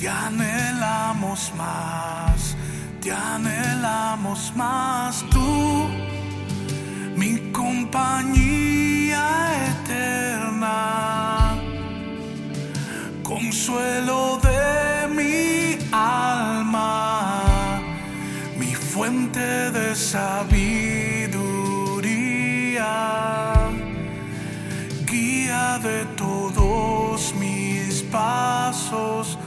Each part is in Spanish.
te anhelamos más, tú, mi compañía eterna, consuelo de mi alma, mi fuente de sabiduría, guía de todos mis pasos.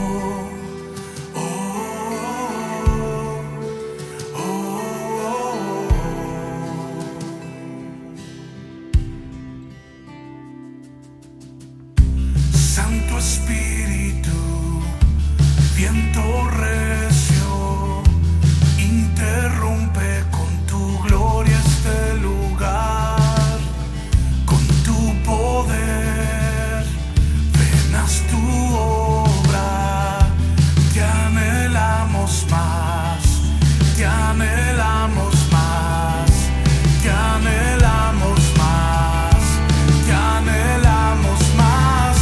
Santo Espíritu, viento recio, interrumpe con tu gloria este lugar, con tu poder, ven haz tu obra, te anhelamos más, te anhelamos más, te anhelamos más, te anhelamos más.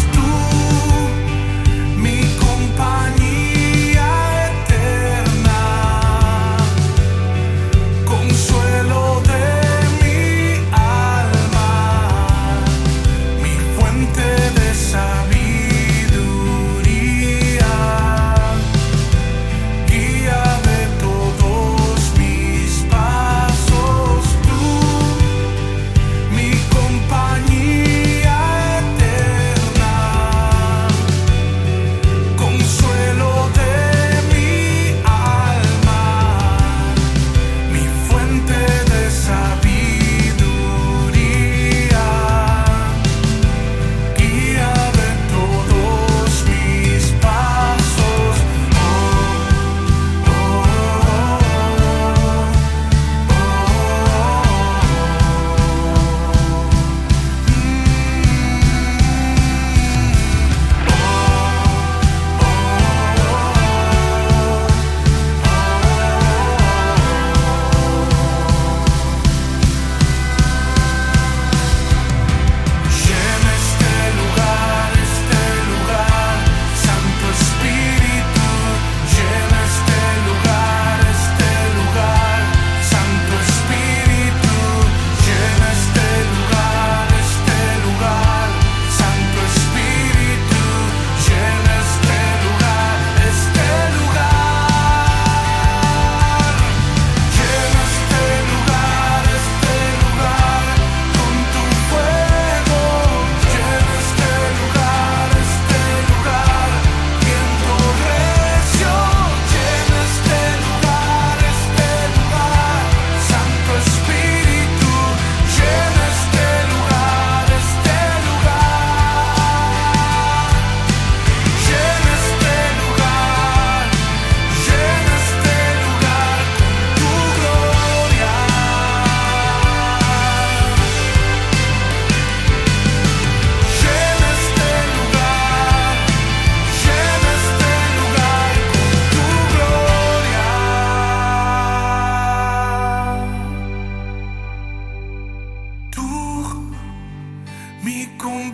Mi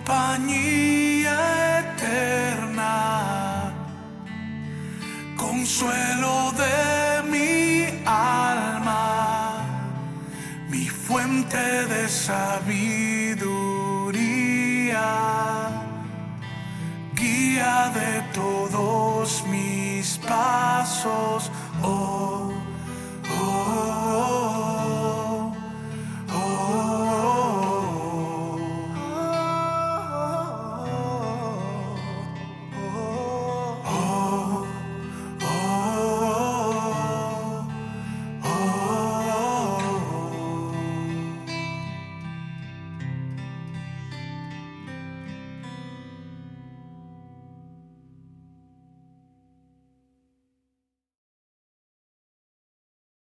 compañía eterna, consuelo de mi alma, mi fuente de sabiduría, guía de todos mis pasos.